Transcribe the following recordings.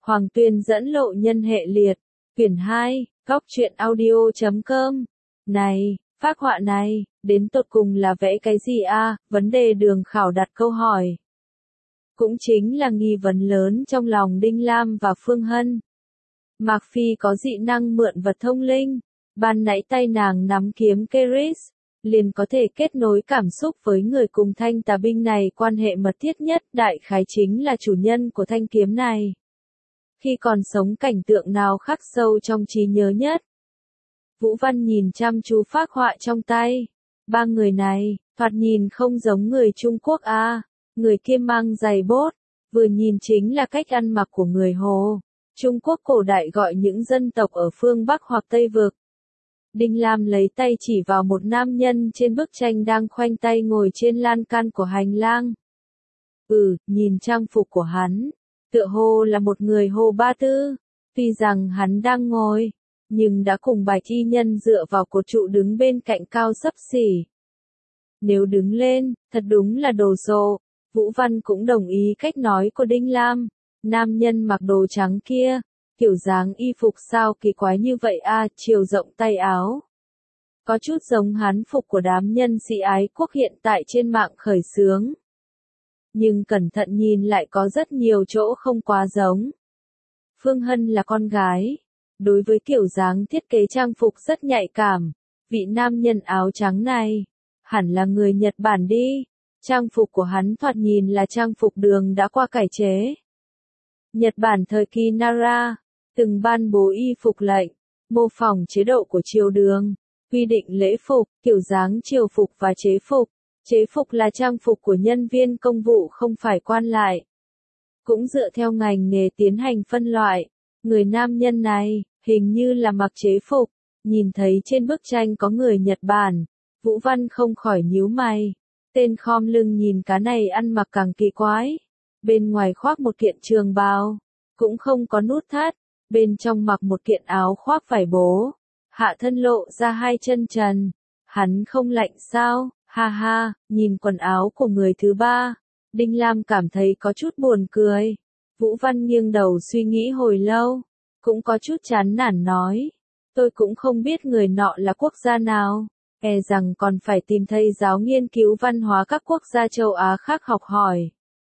Hoàng Tuyên dẫn lộ nhân hệ liệt, quyển 2, góc truyện audio.com. Này, phác họa này, đến tột cùng là vẽ cái gì a? Vấn đề Đường Khảo đặt câu hỏi. Cũng chính là nghi vấn lớn trong lòng Đinh Lam và Phương Hân. Mạc Phi có dị năng mượn vật thông linh, ban nãy tay nàng nắm kiếm Keris, liền có thể kết nối cảm xúc với người cùng thanh tà binh này, quan hệ mật thiết nhất, đại khái chính là chủ nhân của thanh kiếm này. Khi còn sống cảnh tượng nào khắc sâu trong trí nhớ nhất? Vũ Văn nhìn chăm chú phác họa trong tay. Ba người này, thoạt nhìn không giống người Trung Quốc a. Người kia mang giày bốt, vừa nhìn chính là cách ăn mặc của người Hồ. Trung Quốc cổ đại gọi những dân tộc ở phương Bắc hoặc Tây Vực. Đinh Lam lấy tay chỉ vào một nam nhân trên bức tranh đang khoanh tay ngồi trên lan can của hành lang. Nhìn trang phục của hắn, tựa hồ là một người Hồ Ba Tư. Tuy rằng hắn đang ngồi, nhưng đã cùng Bạch Y Nhân dựa vào cột trụ đứng bên cạnh cao xấp xỉ. Nếu đứng lên, thật đúng là đồ sộ. Vũ Văn cũng đồng ý cách nói của Đinh Lam. Nam nhân mặc đồ trắng kia, kiểu dáng y phục sao kỳ quái như vậy a, chiều rộng tay áo. Có chút giống hán phục của đám nhân sĩ ái quốc hiện tại trên mạng khởi xướng. Nhưng cẩn thận nhìn lại có rất nhiều chỗ không quá giống. Phương Hân là con gái. Đối với kiểu dáng thiết kế trang phục rất nhạy cảm. Vị nam nhân áo trắng này, hẳn là người Nhật Bản đi. Trang phục của hắn thoạt nhìn là trang phục Đường đã qua cải chế. Nhật Bản thời kỳ Nara, từng ban bố y phục lệnh, mô phỏng chế độ của triều Đường, quy định lễ phục, kiểu dáng triều phục và chế phục. Chế phục là trang phục của nhân viên công vụ không phải quan lại. Cũng dựa theo ngành nghề tiến hành phân loại. Người nam nhân này, hình như là mặc chế phục. Nhìn thấy trên bức tranh có người Nhật Bản, Vũ Văn không khỏi nhíu mày. Tên khom lưng nhìn cá này ăn mặc càng kỳ quái. Bên ngoài khoác một kiện trường bào, cũng không có nút thắt. Bên trong mặc một kiện áo khoác vải bố. Hạ thân lộ ra hai chân trần. Hắn không lạnh sao? Ha ha, nhìn quần áo của người thứ ba. Đinh Lam cảm thấy có chút buồn cười. Vũ Văn nghiêng đầu suy nghĩ hồi lâu. Cũng có chút chán nản nói. Tôi cũng không biết người nọ là quốc gia nào. E rằng còn phải tìm thầy giáo nghiên cứu văn hóa các quốc gia châu Á khác học hỏi.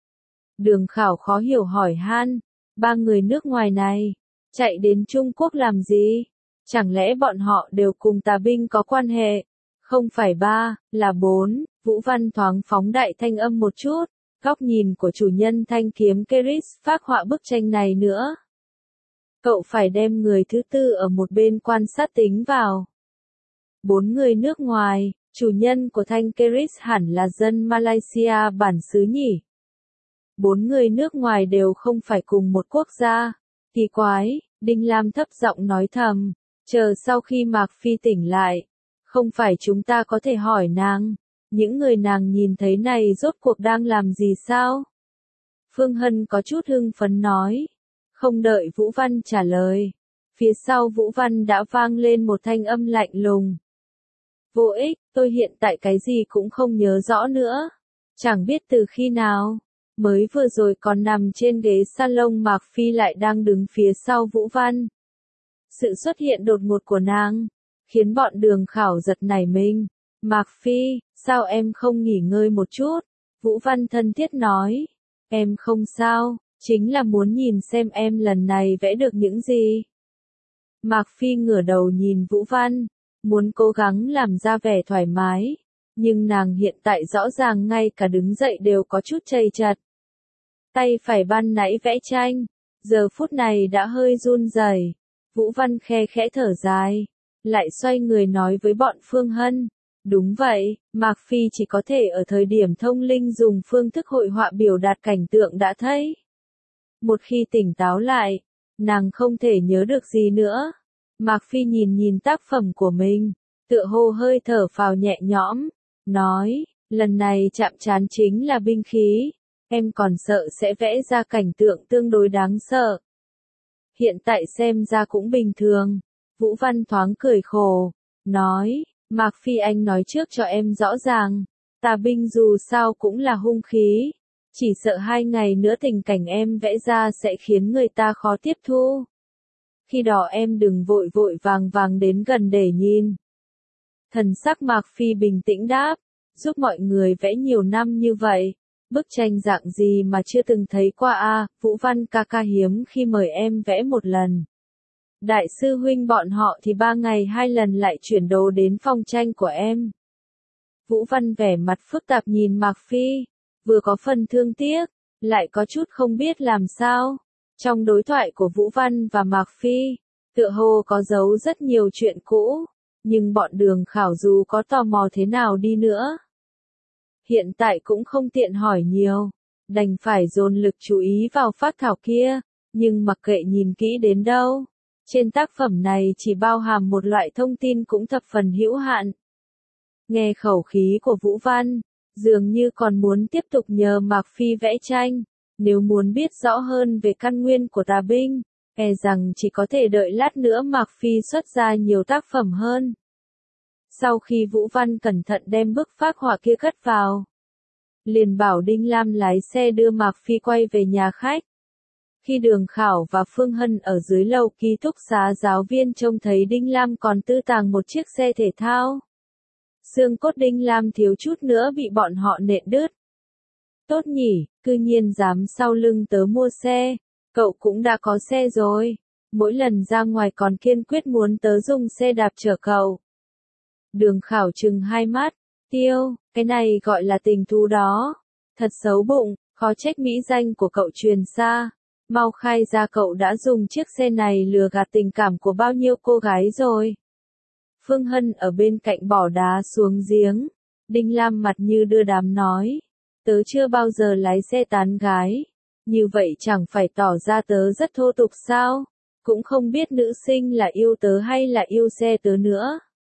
Đường Khảo khó hiểu hỏi han. Ba người nước ngoài này, chạy đến Trung Quốc làm gì? Chẳng lẽ bọn họ đều cùng tà binh có quan hệ? Không phải ba, là bốn. Vũ Văn thoáng phóng đại thanh âm một chút. Góc nhìn của chủ nhân thanh kiếm Keris phác họa bức tranh này nữa. Cậu phải đem người thứ tư ở một bên quan sát tính vào. Bốn người nước ngoài, chủ nhân của thanh Keris hẳn là dân Malaysia bản xứ nhỉ. Bốn người nước ngoài đều không phải cùng một quốc gia. Kỳ quái, Đinh Lam thấp giọng nói thầm. Chờ sau khi Mạc Phi tỉnh lại. Không phải chúng ta có thể hỏi nàng. Những người nàng nhìn thấy này rốt cuộc đang làm gì sao? Phương Hân có chút hưng phấn nói. Không đợi Vũ Văn trả lời. Phía sau Vũ Văn đã vang lên một thanh âm lạnh lùng. Vô ích, tôi hiện tại cái gì cũng không nhớ rõ nữa. Chẳng biết từ khi nào. Mới vừa rồi còn nằm trên ghế salon Mạc Phi lại đang đứng phía sau Vũ Văn. Sự xuất hiện đột ngột của nàng khiến bọn Đường Khảo giật nảy mình. Mạc Phi, sao em không nghỉ ngơi một chút? Vũ Văn thân thiết nói. Em không sao, chính là muốn nhìn xem em lần này vẽ được những gì. Mạc Phi ngửa đầu nhìn Vũ Văn, muốn cố gắng làm ra vẻ thoải mái. Nhưng nàng hiện tại rõ ràng ngay cả đứng dậy đều có chút chầy chật. Tay phải ban nãy vẽ tranh, giờ phút này đã hơi run rẩy. Vũ Văn khe khẽ thở dài. Lại xoay người nói với bọn Phương Hân. Đúng vậy, Mạc Phi chỉ có thể ở thời điểm thông linh dùng phương thức hội họa biểu đạt cảnh tượng đã thấy. Một khi tỉnh táo lại, nàng không thể nhớ được gì nữa. Mạc Phi nhìn tác phẩm của mình, tựa hồ hơi thở phào nhẹ nhõm, nói, lần này chạm trán chính là binh khí, em còn sợ sẽ vẽ ra cảnh tượng tương đối đáng sợ. Hiện tại xem ra cũng bình thường. Vũ Văn thoáng cười khổ, nói, Mạc Phi anh nói trước cho em rõ ràng, tà binh dù sao cũng là hung khí. Chỉ sợ 2 ngày nữa tình cảnh em vẽ ra sẽ khiến người ta khó tiếp thu. Khi đó em đừng vội vội vàng vàng đến gần để nhìn. Thần sắc Mạc Phi bình tĩnh đáp, giúp mọi người vẽ nhiều năm như vậy, bức tranh dạng gì mà chưa từng thấy qua a, Vũ Văn ca ca hiếm khi mời em vẽ một lần. Đại sư huynh bọn họ thì 3 ngày 2 lần lại chuyển đồ đến phòng tranh của em. Vũ Văn vẻ mặt phức tạp nhìn Mạc Phi, vừa có phần thương tiếc, lại có chút không biết làm sao. Trong đối thoại của Vũ Văn và Mạc Phi, tựa hồ có giấu rất nhiều chuyện cũ, nhưng bọn Đường Khảo dù có tò mò thế nào đi nữa, hiện tại cũng không tiện hỏi nhiều, đành phải dồn lực chú ý vào phác thảo kia, nhưng mặc kệ nhìn kỹ đến đâu, trên tác phẩm này chỉ bao hàm một loại thông tin cũng thập phần hữu hạn. Nghe khẩu khí của Vũ Văn, dường như còn muốn tiếp tục nhờ Mạc Phi vẽ tranh, nếu muốn biết rõ hơn về căn nguyên của tà binh, e rằng chỉ có thể đợi lát nữa Mạc Phi xuất ra nhiều tác phẩm hơn. Sau khi Vũ Văn cẩn thận đem bức phác họa kia cất vào, liền bảo Đinh Lam lái xe đưa Mạc Phi quay về nhà khách. Khi Đường Khảo và Phương Hân ở dưới lầu ký túc xá giáo viên trông thấy Đinh Lam còn tư tàng một chiếc xe thể thao. Xương cốt Đinh Lam thiếu chút nữa bị bọn họ nện đứt. Tốt nhỉ, cư nhiên dám sau lưng tớ mua xe, cậu cũng đã có xe rồi, mỗi lần ra ngoài còn kiên quyết muốn tớ dùng xe đạp chở cậu. Đường Khảo trừng hai mắt, Tiêu, cái này gọi là tình thú đó, thật xấu bụng, khó trách mỹ danh của cậu truyền xa, mau khai ra cậu đã dùng chiếc xe này lừa gạt tình cảm của bao nhiêu cô gái rồi. Phương Hân ở bên cạnh bỏ đá xuống giếng, Đinh Lam mặt như đưa đám nói, tớ chưa bao giờ lái xe tán gái, như vậy chẳng phải tỏ ra tớ rất thô tục sao, cũng không biết nữ sinh là yêu tớ hay là yêu xe tớ nữa.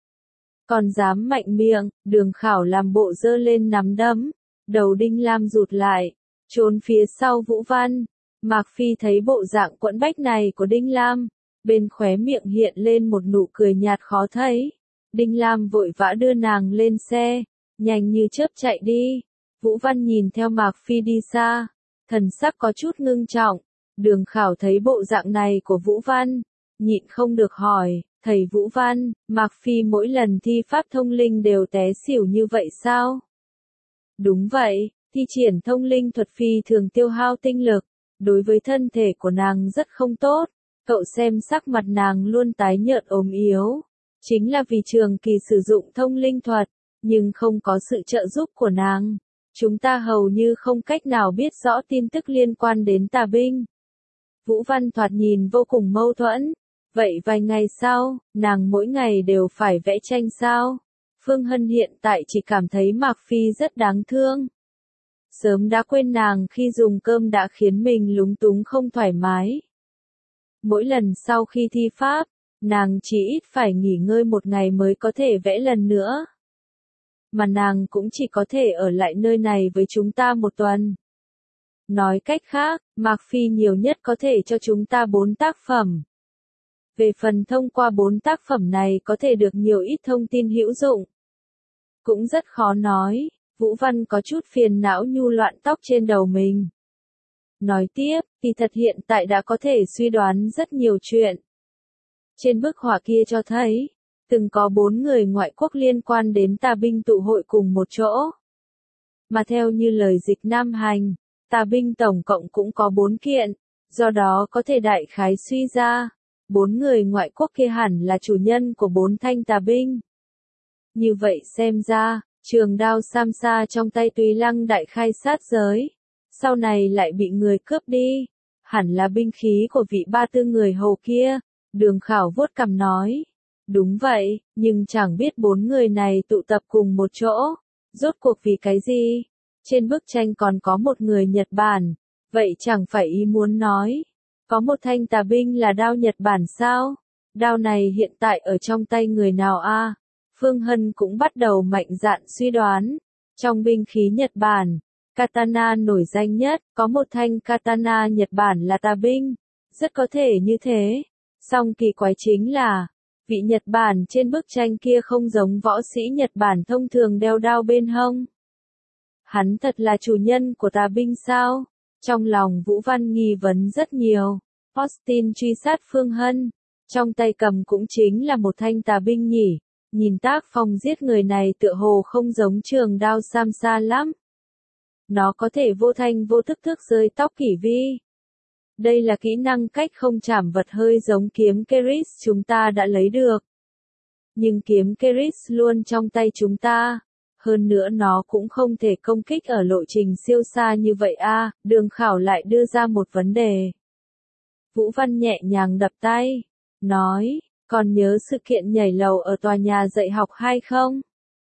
Còn dám mạnh miệng, Đường Khảo làm bộ giơ lên nắm đấm, đầu Đinh Lam rụt lại, trốn phía sau Vũ Văn. Mạc Phi thấy bộ dạng quẫn bách này của Đinh Lam, bên khóe miệng hiện lên một nụ cười nhạt khó thấy. Đinh Lam vội vã đưa nàng lên xe, nhanh như chớp chạy đi. Vũ Văn nhìn theo Mạc Phi đi xa, thần sắc có chút ngưng trọng. Đường Khảo thấy bộ dạng này của Vũ Văn, nhịn không được hỏi, thầy Vũ Văn, Mạc Phi mỗi lần thi pháp thông linh đều té xỉu như vậy sao? Đúng vậy, thi triển thông linh thuật phi thường tiêu hao tinh lực, đối với thân thể của nàng rất không tốt. Cậu xem sắc mặt nàng luôn tái nhợt ốm yếu, chính là vì trường kỳ sử dụng thông linh thuật, nhưng không có sự trợ giúp của nàng, chúng ta hầu như không cách nào biết rõ tin tức liên quan đến tà binh. Vũ Văn thoạt nhìn vô cùng mâu thuẫn, vậy vài ngày sau, nàng mỗi ngày đều phải vẽ tranh sao? Phương Hân hiện tại chỉ cảm thấy Mạc Phi rất đáng thương. Sớm đã quên nàng khi dùng cơm đã khiến mình lúng túng không thoải mái. Mỗi lần sau khi thi pháp, nàng chỉ ít phải nghỉ ngơi một ngày mới có thể vẽ lần nữa. Mà nàng cũng chỉ có thể ở lại nơi này với chúng ta một tuần. Nói cách khác, Mạc Phi nhiều nhất có thể cho chúng ta 4 tác phẩm. Về phần thông qua 4 tác phẩm này có thể được nhiều ít thông tin hữu dụng. Cũng rất khó nói, Vũ Văn có chút phiền não nhu loạn tóc trên đầu mình. Nói tiếp, thì thật hiện tại đã có thể suy đoán rất nhiều chuyện. Trên bức họa kia cho thấy, từng có 4 người ngoại quốc liên quan đến tà binh tụ hội cùng một chỗ. Mà theo như lời Dịch Nam Hành, tà binh tổng cộng cũng có 4 kiện, do đó có thể đại khái suy ra, 4 người ngoại quốc kia hẳn là chủ nhân của 4 thanh tà binh. Như vậy xem ra, trường đao Samsa trong tay Tùy Lăng đại khai sát giới, sau này lại bị người cướp đi, hẳn là binh khí của vị ba tư người hầu kia. Đường Khảo vuốt cằm nói, đúng vậy, nhưng chẳng biết 4 người này tụ tập cùng một chỗ, rốt cuộc vì cái gì? Trên bức tranh còn có một người Nhật Bản, vậy chẳng phải ý muốn nói, có một thanh tà binh là đao Nhật Bản sao? Đao này hiện tại ở trong tay người nào a? Phương Hân cũng bắt đầu mạnh dạn suy đoán, trong binh khí Nhật Bản, katana nổi danh nhất, có một thanh katana Nhật Bản là tà binh, rất có thể như thế. Song kỳ quái chính là, vị Nhật Bản trên bức tranh kia không giống võ sĩ Nhật Bản thông thường đeo đao bên hông. Hắn thật là chủ nhân của tà binh sao? Trong lòng Vũ Văn nghi vấn rất nhiều. Austin truy sát Phương Hân. Trong tay cầm cũng chính là một thanh tà binh nhỉ. Nhìn tác phong giết người này tựa hồ không giống trường đao Samsa lắm. Nó có thể vô thanh vô thức thước rơi tóc Kỷ Vi. Đây là kỹ năng cách không chạm vật hơi giống kiếm Keris chúng ta đã lấy được. Nhưng kiếm Keris luôn trong tay chúng ta. Hơn nữa nó cũng không thể công kích ở lộ trình siêu xa như vậy a. Đường Khảo lại đưa ra một vấn đề. Vũ Văn nhẹ nhàng đập tay. Nói, còn nhớ sự kiện nhảy lầu ở tòa nhà dạy học hay không?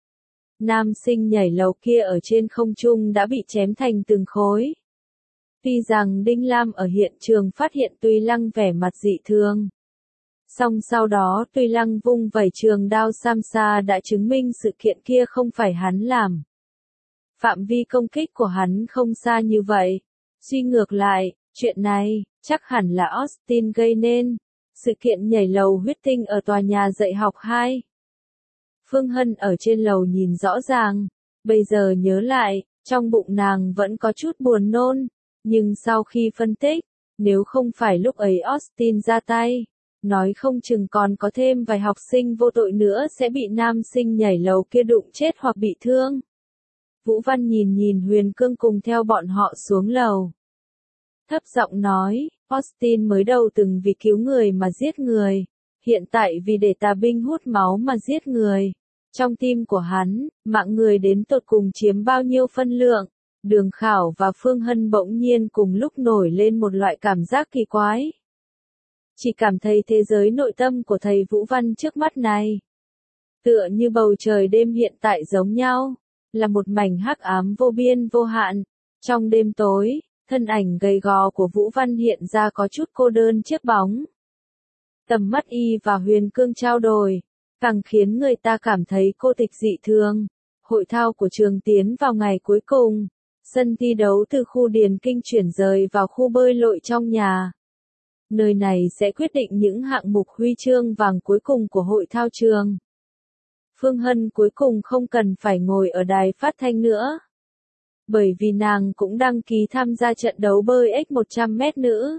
Nam sinh nhảy lầu kia ở trên không trung đã bị chém thành từng khối. Tuy rằng Đinh Lam ở hiện trường phát hiện Tuy Lăng vẻ mặt dị thường. Song sau đó Tuy Lăng vung vẩy trường đao Samsa đã chứng minh sự kiện kia không phải hắn làm. Phạm vi công kích của hắn không xa như vậy. Suy ngược lại, chuyện này, chắc hẳn là Austin gây nên. Sự kiện nhảy lầu huyết tinh ở tòa nhà dạy học 2. Phương Hân ở trên lầu nhìn rõ ràng. Bây giờ nhớ lại, trong bụng nàng vẫn có chút buồn nôn. Nhưng sau khi phân tích, nếu không phải lúc ấy Austin ra tay, nói không chừng còn có thêm vài học sinh vô tội nữa sẽ bị nam sinh nhảy lầu kia đụng chết hoặc bị thương. Vũ Văn nhìn Huyền Cương cùng theo bọn họ xuống lầu. Thấp giọng nói, Austin mới đầu từng vì cứu người mà giết người, hiện tại vì để tà binh hút máu mà giết người. Trong tim của hắn, mạng người đến tột cùng chiếm bao nhiêu phân lượng. Đường Khảo và Phương Hân bỗng nhiên cùng lúc nổi lên một loại cảm giác kỳ quái. Chỉ cảm thấy thế giới nội tâm của thầy Vũ Văn trước mắt này, tựa như bầu trời đêm hiện tại giống nhau, là một mảnh hắc ám vô biên vô hạn. Trong đêm tối, thân ảnh gầy gò của Vũ Văn hiện ra có chút cô đơn chiếc bóng. Tầm mắt y và Huyền Cương trao đổi, càng khiến người ta cảm thấy cô tịch dị thường. Hội thao của trường tiến vào ngày cuối cùng. Sân thi đấu từ khu điền kinh chuyển rời vào khu bơi lội trong nhà. Nơi này sẽ quyết định những hạng mục huy chương vàng cuối cùng của hội thao trường. Phương Hân cuối cùng không cần phải ngồi ở đài phát thanh nữa. Bởi vì nàng cũng đăng ký tham gia trận đấu bơi X100m nữ.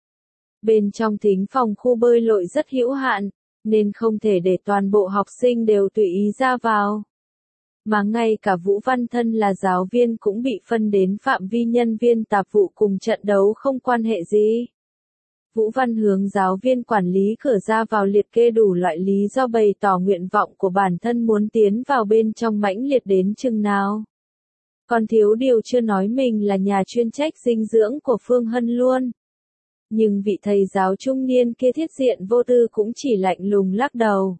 Bên trong thính phòng khu bơi lội rất hữu hạn, nên không thể để toàn bộ học sinh đều tùy ý ra vào. Mà ngay cả Vũ Văn thân là giáo viên cũng bị phân đến phạm vi nhân viên tạp vụ cùng trận đấu không quan hệ gì. Vũ Văn hướng giáo viên quản lý cửa ra vào liệt kê đủ loại lý do bày tỏ nguyện vọng của bản thân muốn tiến vào bên trong mãnh liệt đến chừng nào. Còn thiếu điều chưa nói mình là nhà chuyên trách dinh dưỡng của Phương Hân luôn. Nhưng vị thầy giáo trung niên kia thiết diện vô tư cũng chỉ lạnh lùng lắc đầu.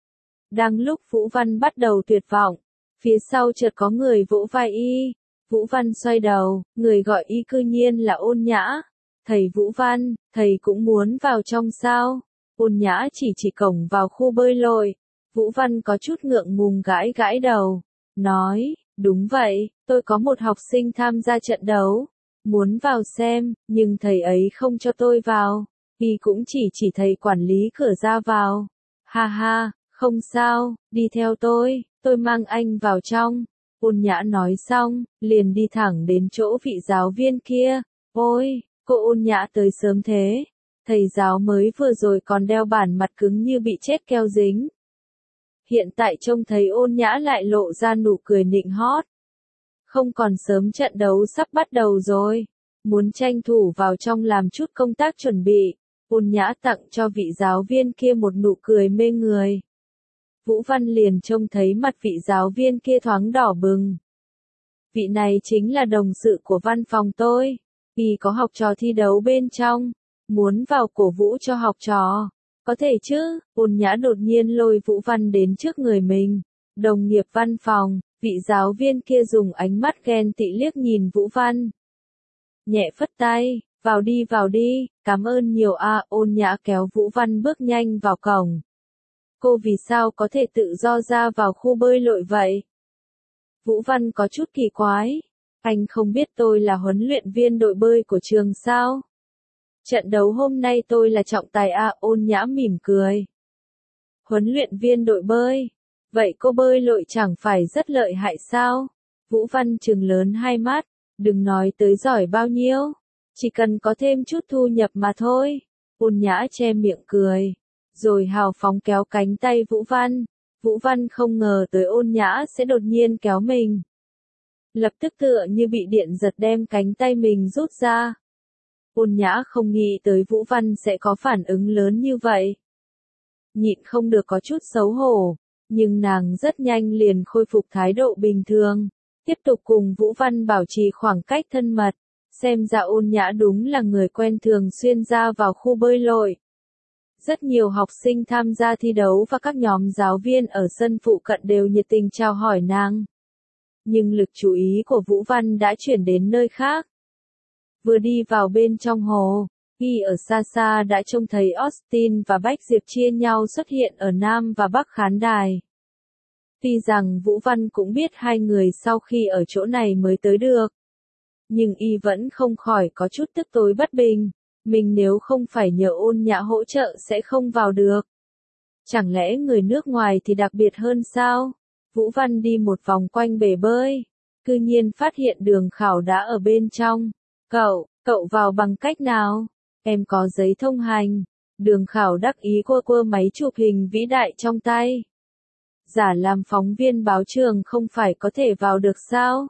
Đang lúc Vũ Văn bắt đầu tuyệt vọng, phía sau chợt có người vỗ vai y. Vũ Văn xoay đầu, người gọi y cư nhiên là Ôn Nhã. Thầy Vũ Văn, thầy cũng muốn vào trong sao? Ôn Nhã chỉ cổng vào khu bơi lội. Vũ Văn có chút ngượng ngùng gãi đầu. Nói, đúng vậy, tôi có một học sinh tham gia trận đấu. Muốn vào xem, nhưng thầy ấy không cho tôi vào. Y cũng chỉ thầy quản lý cửa ra vào. Ha ha, không sao, đi theo tôi mang anh vào trong. Ôn Nhã nói xong, liền đi thẳng đến chỗ vị giáo viên kia. Ôi, cô Ôn Nhã tới sớm thế. Thầy giáo mới vừa rồi còn đeo bản mặt cứng như bị chết keo dính. Hiện tại trông thấy Ôn Nhã lại lộ ra nụ cười nịnh hót. Không còn sớm, trận đấu sắp bắt đầu rồi. Muốn tranh thủ vào trong làm chút công tác chuẩn bị. Ôn Nhã tặng cho vị giáo viên kia một nụ cười mê người. Vũ Văn liền trông thấy mặt vị giáo viên kia thoáng đỏ bừng. Vị này chính là đồng sự của văn phòng tôi. Y có học trò thi đấu bên trong. Muốn vào cổ vũ cho học trò. Có thể chứ? Ôn Nhã đột nhiên lôi Vũ Văn đến trước người mình. Đồng nghiệp văn phòng, vị giáo viên kia dùng ánh mắt ghen tị liếc nhìn Vũ Văn. Nhẹ phất tay, vào đi, cảm ơn nhiều a. Ôn Nhã kéo Vũ Văn bước nhanh vào cổng. Cô vì sao có thể tự do ra vào khu bơi lội vậy? Vũ Văn có chút kỳ quái. Anh không biết tôi là huấn luyện viên đội bơi của trường sao? Trận đấu hôm nay tôi là trọng tài a. Ôn Nhã mỉm cười. Huấn luyện viên đội bơi? Vậy cô bơi lội chẳng phải rất lợi hại sao? Vũ Văn trừng lớn hai mắt, đừng nói tới giỏi bao nhiêu, chỉ cần có thêm chút thu nhập mà thôi. Ôn Nhã che miệng cười, rồi hào phóng kéo cánh tay Vũ Văn. Vũ Văn không ngờ tới Ôn Nhã sẽ đột nhiên kéo mình. Lập tức tựa như bị điện giật đem cánh tay mình rút ra. Ôn Nhã không nghĩ tới Vũ Văn sẽ có phản ứng lớn như vậy. Nhịn không được có chút xấu hổ, nhưng nàng rất nhanh liền khôi phục thái độ bình thường, tiếp tục cùng Vũ Văn bảo trì khoảng cách thân mật. Xem ra Ôn Nhã đúng là người quen thường xuyên ra vào khu bơi lội. Rất nhiều học sinh tham gia thi đấu và các nhóm giáo viên ở sân phụ cận đều nhiệt tình chào hỏi nàng. Nhưng lực chú ý của Vũ Văn đã chuyển đến nơi khác. Vừa đi vào bên trong hồ, y ở xa xa đã trông thấy Austin và Bách Diệp chia nhau xuất hiện ở Nam và Bắc khán đài. Tuy rằng Vũ Văn cũng biết hai người sau khi ở chỗ này mới tới được, nhưng y vẫn không khỏi có chút tức tối bất bình. Mình nếu không phải nhờ Ôn Nhã hỗ trợ sẽ không vào được. Chẳng lẽ người nước ngoài thì đặc biệt hơn sao? Vũ Văn đi một vòng quanh bể bơi, cư nhiên phát hiện Đường Khảo đã ở bên trong. Cậu vào bằng cách nào? Em có giấy thông hành. Đường Khảo đắc ý quơ quơ máy chụp hình vĩ đại trong tay. Giả làm phóng viên báo trường không phải có thể vào được sao?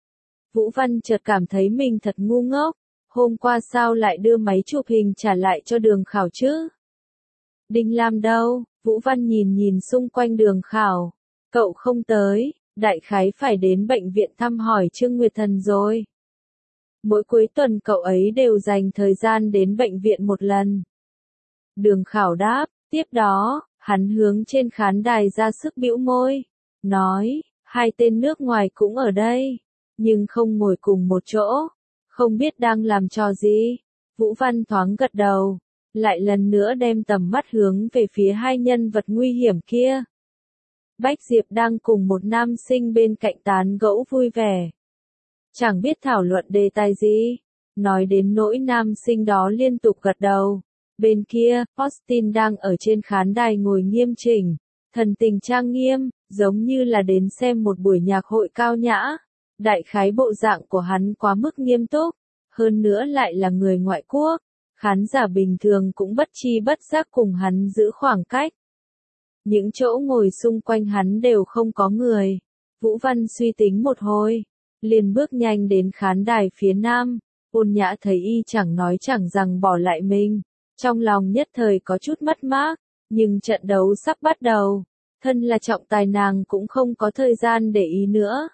Vũ Văn chợt cảm thấy mình thật ngu ngốc. Hôm qua sao lại đưa máy chụp hình trả lại cho Đường Khảo chứ? Đinh Lam đâu? Vũ Văn nhìn xung quanh Đường Khảo. Cậu không tới, đại khái phải đến bệnh viện thăm hỏi Trương Nguyệt Thần rồi. Mỗi cuối tuần cậu ấy đều dành thời gian đến bệnh viện một lần. Đường Khảo đáp, tiếp đó, hắn hướng trên khán đài ra sức bĩu môi, nói, hai tên nước ngoài cũng ở đây, nhưng không ngồi cùng một chỗ, không biết đang làm trò gì. Vũ Văn thoáng gật đầu, lại lần nữa đem tầm mắt hướng về phía hai nhân vật nguy hiểm kia. Bách Diệp đang cùng một nam sinh bên cạnh tán gẫu vui vẻ. Chẳng biết thảo luận đề tài gì, nói đến nỗi nam sinh đó liên tục gật đầu. Bên kia, Austin đang ở trên khán đài ngồi nghiêm chỉnh, thần tình trang nghiêm, giống như là đến xem một buổi nhạc hội cao nhã. Đại khái bộ dạng của hắn quá mức nghiêm túc, hơn nữa lại là người ngoại quốc, khán giả bình thường cũng bất chi bất giác cùng hắn giữ khoảng cách. Những chỗ ngồi xung quanh hắn đều không có người. Vũ Văn suy tính một hồi, liền bước nhanh đến khán đài phía nam. Ôn Nhã thấy y chẳng nói chẳng rằng bỏ lại mình, trong lòng nhất thời có chút mất mát, nhưng trận đấu sắp bắt đầu, thân là trọng tài nàng cũng không có thời gian để ý nữa.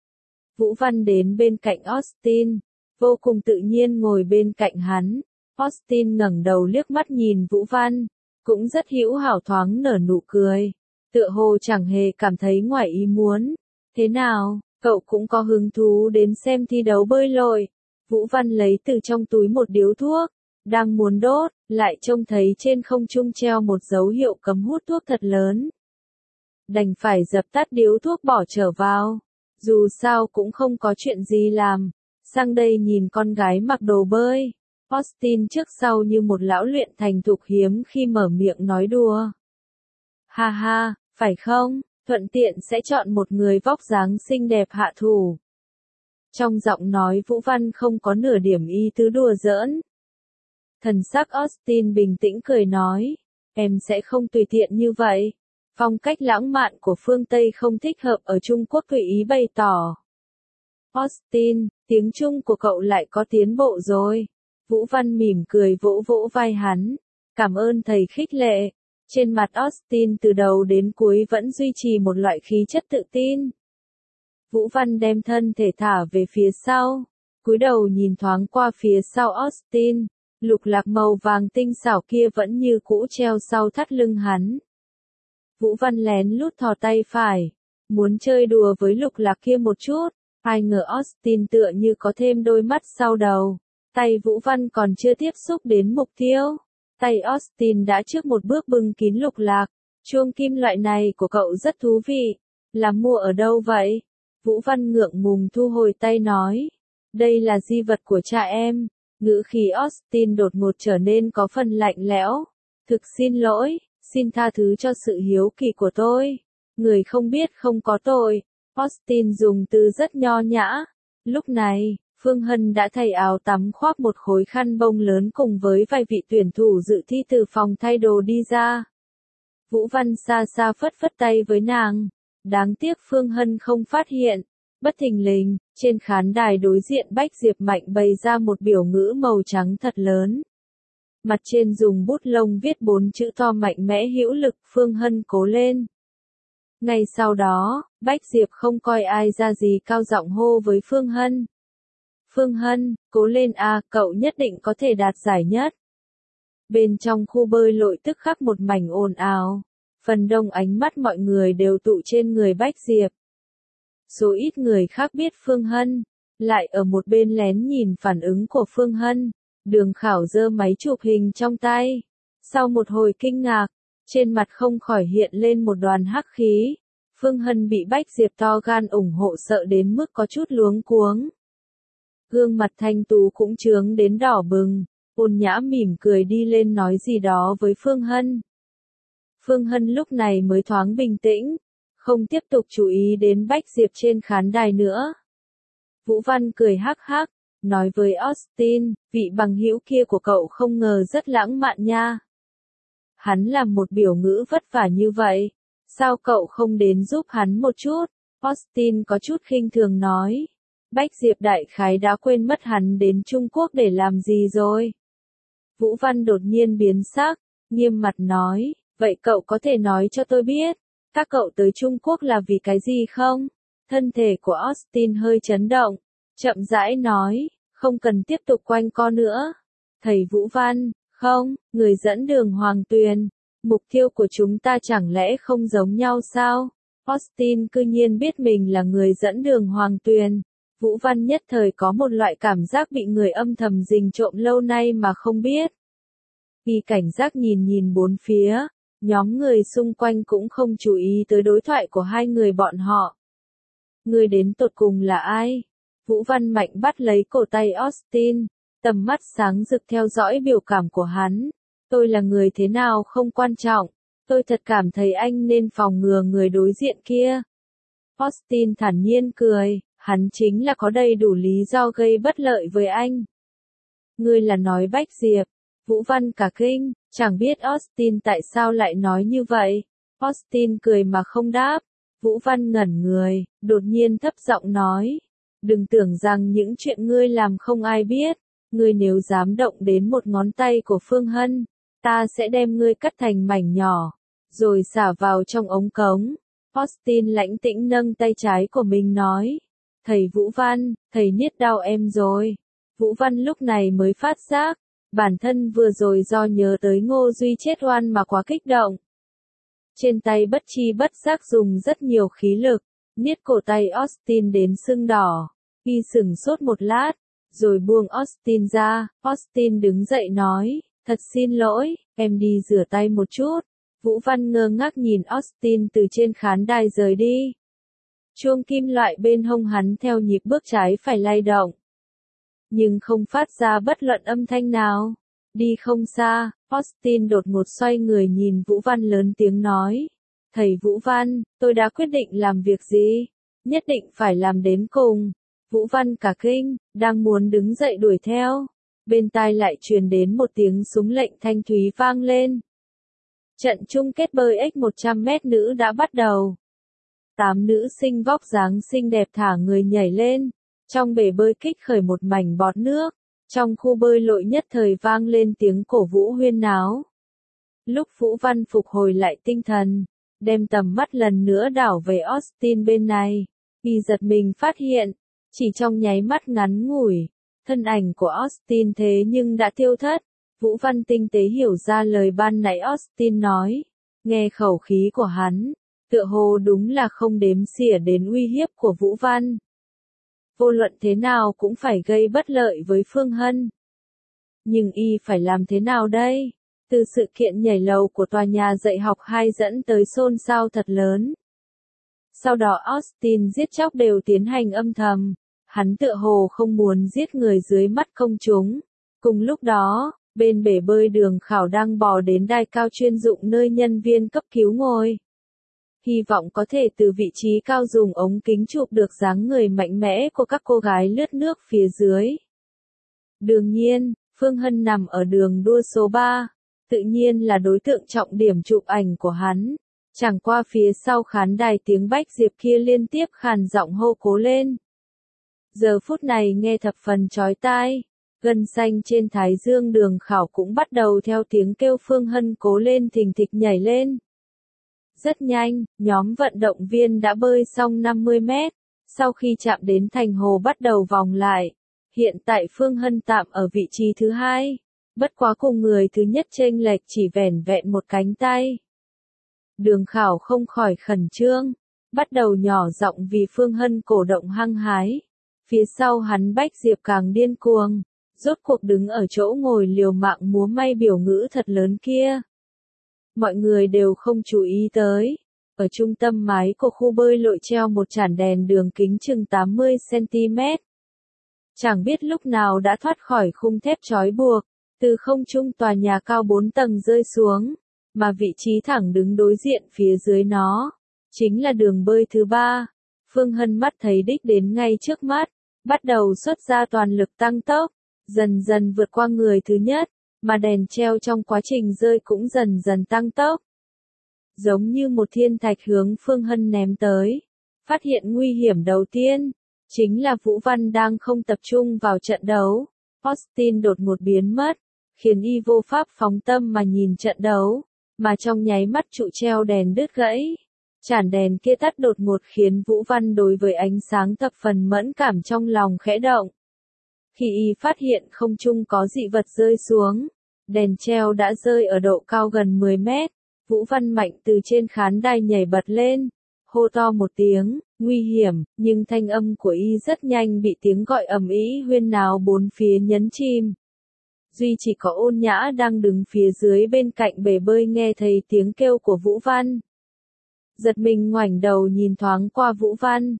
Vũ Văn đến bên cạnh Austin, vô cùng tự nhiên ngồi bên cạnh hắn. Austin ngẩng đầu liếc mắt nhìn Vũ Văn, cũng rất hữu hảo thoáng nở nụ cười, tựa hồ chẳng hề cảm thấy ngoài ý muốn. Thế nào, cậu cũng có hứng thú đến xem thi đấu bơi lội? Vũ Văn lấy từ trong túi một điếu thuốc, đang muốn đốt, lại trông thấy trên không trung treo một dấu hiệu cấm hút thuốc thật lớn. Đành phải dập tắt điếu thuốc bỏ trở vào, dù sao cũng không có chuyện gì làm, sang đây nhìn con gái mặc đồ bơi. Austin trước sau như một lão luyện thành thục hiếm khi mở miệng nói đùa. Ha ha, phải không, thuận tiện sẽ chọn một người vóc dáng xinh đẹp hạ thủ. Trong giọng nói Vũ Văn không có nửa điểm ý tứ đùa giỡn. Thần sắc Austin bình tĩnh cười nói, em sẽ không tùy tiện như vậy. Phong cách lãng mạn của phương Tây không thích hợp ở Trung Quốc, tùy ý bày tỏ. Austin, tiếng Trung của cậu lại có tiến bộ rồi. Vũ Văn mỉm cười vỗ vỗ vai hắn. Cảm ơn thầy khích lệ. Trên mặt Austin từ đầu đến cuối vẫn duy trì một loại khí chất tự tin. Vũ Văn đem thân thể thả về phía sau, cúi đầu nhìn thoáng qua phía sau Austin. Lục lạc màu vàng tinh xảo kia vẫn như cũ treo sau thắt lưng hắn. Vũ Văn lén lút thò tay phải, muốn chơi đùa với lục lạc kia một chút. Ai ngờ Austin tựa như có thêm đôi mắt sau đầu. Tay Vũ Văn còn chưa tiếp xúc đến mục tiêu, tay Austin đã trước một bước bưng kín lục lạc. Chuông kim loại này của cậu rất thú vị, là mua ở đâu vậy? Vũ Văn ngượng ngùng thu hồi tay nói, đây là di vật của cha em. Ngữ khí Austin đột ngột trở nên có phần lạnh lẽo. Thực xin lỗi, xin tha thứ cho sự hiếu kỳ của tôi. Người không biết không có tội. Austin dùng từ rất nho nhã. Lúc này, Phương Hân đã thay áo tắm khoác một khối khăn bông lớn cùng với vài vị tuyển thủ dự thi từ phòng thay đồ đi ra. Vũ Văn xa xa phất phất tay với nàng. Đáng tiếc Phương Hân không phát hiện. Bất thình lình, trên khán đài đối diện Bách Diệp Mạnh bày ra một biểu ngữ màu trắng thật lớn. Mặt trên dùng bút lông viết 4 chữ to mạnh mẽ hữu lực: Phương Hân cố lên. Ngay sau đó, Bách Diệp không coi ai ra gì cao giọng hô với Phương Hân. Phương Hân, cố lên a, cậu nhất định có thể đạt giải nhất. Bên trong khu bơi lội tức khắc một mảnh ồn ào. Phần đông ánh mắt mọi người đều tụ trên người Bách Diệp. Số ít người khác biết Phương Hân, lại ở một bên lén nhìn phản ứng của Phương Hân. Đường Khảo giơ máy chụp hình trong tay. Sau một hồi kinh ngạc, trên mặt không khỏi hiện lên một đoàn hắc khí. Phương Hân bị Bách Diệp to gan ủng hộ sợ đến mức có chút luống cuống. Gương mặt thanh tú cũng chướng đến đỏ bừng, ôn nhã mỉm cười đi lên nói gì đó với Phương Hân. Phương Hân lúc này mới thoáng bình tĩnh, không tiếp tục chú ý đến Bách Diệp trên khán đài nữa. Vũ Văn cười hắc hắc, nói với Austin, vị bằng hữu kia của cậu không ngờ rất lãng mạn nha. Hắn làm một biểu ngữ vất vả như vậy, sao cậu không đến giúp hắn một chút? Austin có chút khinh thường nói. Bách Diệp đại khái đã quên mất hắn đến Trung Quốc để làm gì rồi. Vũ Văn đột nhiên biến sắc, nghiêm mặt nói, vậy cậu có thể nói cho tôi biết, các cậu tới Trung Quốc là vì cái gì không? Thân thể của Austin hơi chấn động, chậm rãi nói, không cần tiếp tục quanh co nữa. Thầy Vũ Văn, không, người dẫn đường Hoàng Tuyền, mục tiêu của chúng ta chẳng lẽ không giống nhau sao? Austin cư nhiên biết mình là người dẫn đường Hoàng Tuyền. Vũ Văn nhất thời có một loại cảm giác bị người âm thầm rình trộm lâu nay mà không biết. Y cảnh giác nhìn nhìn bốn phía, nhóm người xung quanh cũng không chú ý tới đối thoại của hai người bọn họ. Người đến tột cùng là ai? Vũ Văn mạnh bắt lấy cổ tay Austin, tầm mắt sáng rực theo dõi biểu cảm của hắn. Tôi là người thế nào không quan trọng, tôi thật cảm thấy anh nên phòng ngừa người đối diện kia. Austin thản nhiên cười, hắn chính là có đầy đủ lý do gây bất lợi với anh. Ngươi là nói Bách Diệp. Vũ Văn cả kinh, chẳng biết Austin tại sao lại nói như vậy. Austin cười mà không đáp. Vũ Văn ngẩn người, đột nhiên thấp giọng nói. Đừng tưởng rằng những chuyện ngươi làm không ai biết. Ngươi nếu dám động đến một ngón tay của Phương Hân, ta sẽ đem ngươi cắt thành mảnh nhỏ, rồi xả vào trong ống cống. Austin lãnh tĩnh nâng tay trái của mình nói. Thầy Vũ Văn, thầy niết đau em rồi. Vũ Văn lúc này mới phát giác, bản thân vừa rồi do nhớ tới Ngô Duy chết oan mà quá kích động. Trên tay bất chi bất giác dùng rất nhiều khí lực, niết cổ tay Austin đến sưng đỏ. Y sửng sốt một lát, rồi buông Austin ra. Austin đứng dậy nói, thật xin lỗi, em đi rửa tay một chút. Vũ Văn ngơ ngác nhìn Austin từ trên khán đài rời đi. Chuông kim loại bên hông hắn theo nhịp bước trái phải lay động, nhưng không phát ra bất luận âm thanh nào. Đi không xa, Austin đột ngột xoay người nhìn Vũ Văn lớn tiếng nói. Thầy Vũ Văn, tôi đã quyết định làm việc gì, nhất định phải làm đến cùng. Vũ Văn cả kinh, đang muốn đứng dậy đuổi theo. Bên tai lại truyền đến một tiếng súng lệnh thanh thúy vang lên. Trận chung kết bơi X100m nữ đã bắt đầu. 8 nữ sinh vóc dáng xinh đẹp thả người nhảy lên. Trong bể bơi kích khởi một mảnh bọt nước. Trong khu bơi lội nhất thời vang lên tiếng cổ vũ huyên náo. Lúc Vũ Văn phục hồi lại tinh thần, đem tầm mắt lần nữa đảo về Austin bên này, y giật mình phát hiện, chỉ trong nháy mắt ngắn ngủi, thân ảnh của Austin thế nhưng đã tiêu thất. Vũ Văn tinh tế hiểu ra lời ban nãy Austin nói, nghe khẩu khí của hắn, tựa hồ đúng là không đếm xỉa đến uy hiếp của Vũ Văn. Vô luận thế nào cũng phải gây bất lợi với Phương Hân. Nhưng y phải làm thế nào đây? Từ sự kiện nhảy lầu của tòa nhà dạy học 2 dẫn tới xôn xao thật lớn. Sau đó Austin giết chóc đều tiến hành âm thầm. Hắn tựa hồ không muốn giết người dưới mắt công chúng. Cùng lúc đó, bên bể bơi Đường Khảo đang bò đến đài cao chuyên dụng nơi nhân viên cấp cứu ngồi. hy vọng có thể từ vị trí cao dùng ống kính chụp được dáng người mạnh mẽ của các cô gái lướt nước phía dưới. Đương nhiên, Phương Hân nằm ở đường đua số 3, tự nhiên là đối tượng trọng điểm chụp ảnh của hắn. Chẳng qua phía sau khán đài tiếng Bách Diệp kia liên tiếp khàn giọng hô cố lên. Giờ phút này nghe thập phần chói tai, gân xanh trên thái dương Đường Khảo cũng bắt đầu theo tiếng kêu Phương Hân cố lên thình thịch nhảy lên. Rất nhanh, nhóm vận động viên đã bơi xong 50 mét, sau khi chạm đến thành hồ bắt đầu vòng lại. Hiện tại Phương Hân tạm ở vị trí thứ 2, bất quá cùng người thứ nhất chênh lệch chỉ vẻn vẹn một cánh tay. Đường Khảo không khỏi khẩn trương, bắt đầu nhỏ giọng vì Phương Hân cổ động hăng hái. Phía sau hắn Bách Diệp càng điên cuồng, rốt cuộc đứng ở chỗ ngồi liều mạng múa may biểu ngữ thật lớn kia. Mọi người đều không chú ý tới. Ở trung tâm mái của khu bơi lội treo một chản đèn đường kính chừng 80 cm. Chẳng biết lúc nào đã thoát khỏi khung thép trói buộc, từ không trung tòa nhà cao 4 tầng rơi xuống, mà vị trí thẳng đứng đối diện phía dưới nó, chính là đường bơi thứ 3. Phương Hân mắt thấy đích đến ngay trước mắt, bắt đầu xuất ra toàn lực tăng tốc, dần dần vượt qua người thứ nhất, mà đèn treo trong quá trình rơi cũng dần dần tăng tốc. Giống như một thiên thạch hướng Phương Hân ném tới. Phát hiện nguy hiểm đầu tiên, chính là Vũ Văn đang không tập trung vào trận đấu. Austin đột ngột biến mất, khiến y vô pháp phóng tâm mà nhìn trận đấu, mà trong nháy mắt trụ treo đèn đứt gãy. Chản đèn kia tắt đột ngột khiến Vũ Văn đối với ánh sáng thập phần mẫn cảm trong lòng khẽ động. Khi y phát hiện không trung có dị vật rơi xuống, đèn treo đã rơi ở độ cao gần 10 mét, Vũ Văn mạnh từ trên khán đài nhảy bật lên, hô to một tiếng, nguy hiểm, nhưng thanh âm của y rất nhanh bị tiếng gọi ầm ĩ huyên náo bốn phía nhấn chìm. Duy chỉ có Ôn Nhã đang đứng phía dưới bên cạnh bể bơi nghe thấy tiếng kêu của Vũ Văn. Giật mình ngoảnh đầu nhìn thoáng qua Vũ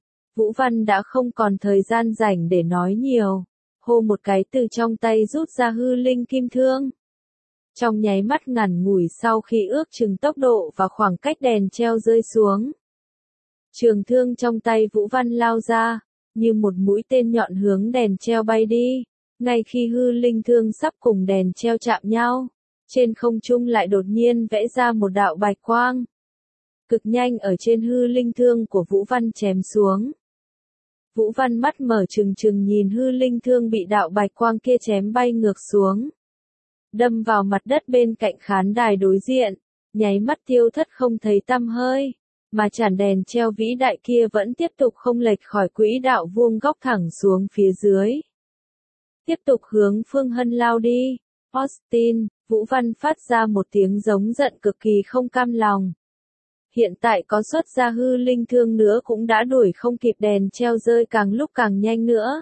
Văn đã không còn thời gian rảnh để nói nhiều, hô một cái từ trong tay rút ra hư linh kim thương. Trong nháy mắt ngắn ngủi sau khi ước chừng tốc độ và khoảng cách đèn treo rơi xuống. Trường thương trong tay Vũ Văn lao ra, như một mũi tên nhọn hướng đèn treo bay đi. Ngay khi hư linh thương sắp cùng đèn treo chạm nhau, trên không trung lại đột nhiên vẽ ra một đạo bạch quang. Cực nhanh ở trên hư linh thương của Vũ Văn chém xuống. Vũ Văn mắt mở trừng trừng nhìn hư linh thương bị đạo bạch quang kia chém bay ngược xuống. Đâm vào mặt đất bên cạnh khán đài đối diện, nháy mắt tiêu thất không thấy tăm hơi, mà chản đèn treo vĩ đại kia vẫn tiếp tục không lệch khỏi quỹ đạo vuông góc thẳng xuống phía dưới. Tiếp tục hướng Phương Hân lao đi. Austin, Vũ Văn phát ra một tiếng giống giận cực kỳ không cam lòng. Hiện tại có xuất ra hư linh thương nữa cũng đã đuổi không kịp, đèn treo rơi càng lúc càng nhanh nữa.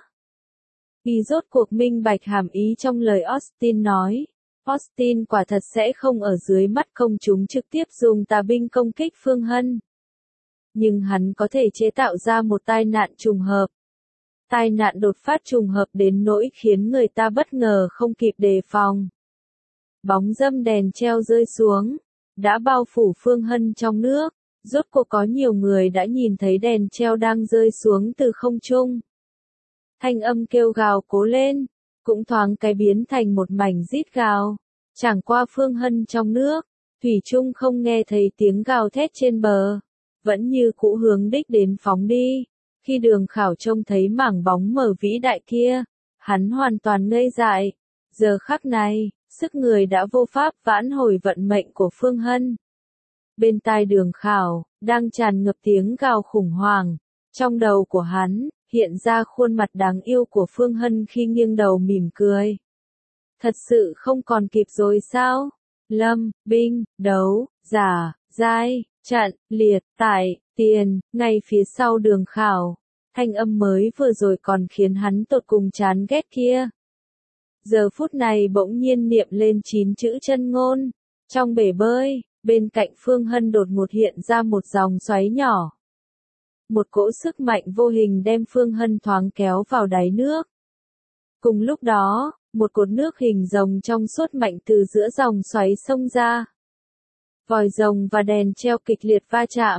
Y rốt cuộc minh bạch hàm ý trong lời Austin nói. Austin quả thật sẽ không ở dưới mắt công chúng trực tiếp dùng tà binh công kích Phương Hân. Nhưng hắn có thể chế tạo ra một tai nạn trùng hợp. Tai nạn đột phát trùng hợp đến nỗi khiến người ta bất ngờ không kịp đề phòng. Bóng râm đèn treo rơi xuống, đã bao phủ Phương Hân trong nước. Rốt cuộc có nhiều người đã nhìn thấy đèn treo đang rơi xuống từ không trung. Thanh âm kêu gào cố lên, cũng thoáng cái biến thành một mảnh rít gào. Chẳng qua Phương Hân trong nước, thủy chung không nghe thấy tiếng gào thét trên bờ, vẫn như cũ hướng đích đến phóng đi. Khi Đường Khảo trông thấy mảng bóng mờ vĩ đại kia, hắn hoàn toàn ngây dại. Giờ khắc này, sức người đã vô pháp vãn hồi vận mệnh của Phương Hân. Bên tai Đường Khảo, đang tràn ngập tiếng gào khủng hoảng. Trong đầu của hắn, hiện ra khuôn mặt đáng yêu của Phương Hân khi nghiêng đầu mỉm cười. Thật sự không còn kịp rồi sao? Lâm, binh, đấu, giả, giai, trận, liệt, tại, tiền, ngay phía sau Đường Khảo. Thanh âm mới vừa rồi còn khiến hắn tột cùng chán ghét kia. Giờ phút này bỗng nhiên niệm lên 9 chữ chân ngôn. Trong bể bơi, bên cạnh Phương Hân đột ngột hiện ra một dòng xoáy nhỏ. Một cỗ sức mạnh vô hình đem Phương Hân thoáng kéo vào đáy nước. Cùng lúc đó, một cột nước hình rồng trong suốt mạnh từ giữa dòng xoáy xông ra. Vòi rồng và đèn treo kịch liệt va chạm,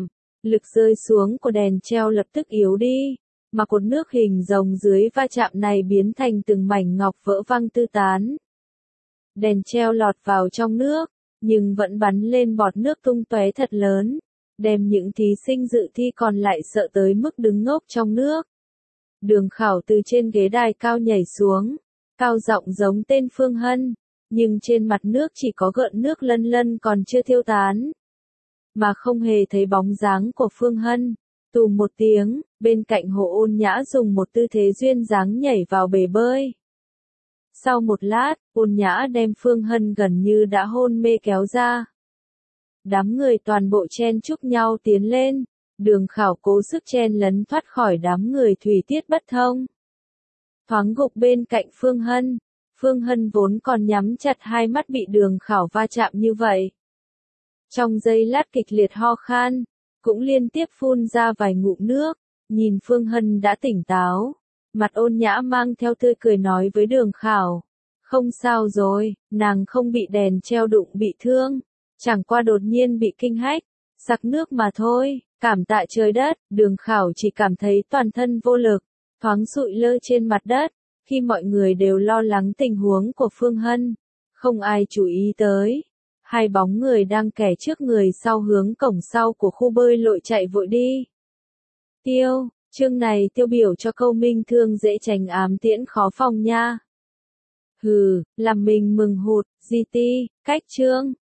Lực rơi xuống của đèn treo lập tức yếu đi, mà cột nước hình rồng dưới va chạm này biến thành từng mảnh ngọc vỡ văng tứ tán. Đèn treo lọt vào trong nước, nhưng vẫn bắn lên bọt nước tung tóe thật lớn, đem những thí sinh dự thi còn lại sợ tới mức đứng ngốc trong nước. Đường Khảo từ trên ghế đài cao nhảy xuống, cao giọng giống tên Phương Hân, nhưng trên mặt nước chỉ có gợn nước lân lân còn chưa tiêu tán, mà không hề thấy bóng dáng của Phương Hân. Tù một tiếng, bên cạnh Hồ Ôn Nhã dùng một tư thế duyên dáng nhảy vào bể bơi. Sau một lát, Ôn Nhã đem Phương Hân gần như đã hôn mê kéo ra. Đám người toàn bộ chen chúc nhau tiến lên, Đường Khảo cố sức chen lấn thoát khỏi đám người thủy tiết bất thông. Thoáng gục bên cạnh Phương Hân, Phương Hân vốn còn nhắm chặt hai mắt bị Đường Khảo va chạm như vậy. Trong giây lát kịch liệt ho khan, cũng liên tiếp phun ra vài ngụm nước, nhìn Phương Hân đã tỉnh táo. Mặt Ôn Nhã mang theo tươi cười nói với Đường Khảo. Không sao rồi, nàng không bị đèn treo đụng bị thương, chẳng qua đột nhiên bị kinh hách, sặc nước mà thôi, cảm tạ trời đất. Đường Khảo chỉ cảm thấy toàn thân vô lực, thoáng sụi lơ trên mặt đất, khi mọi người đều lo lắng tình huống của Phương Hân, không ai chú ý tới. Hai bóng người đang kẻ trước người sau hướng cổng sau của khu bơi lội chạy vội đi. Tiêu, chương này tiêu biểu cho câu minh thương dễ tránh ám tiễn khó phòng nha. Hừ, làm mình mừng hụt, GT, cách chương.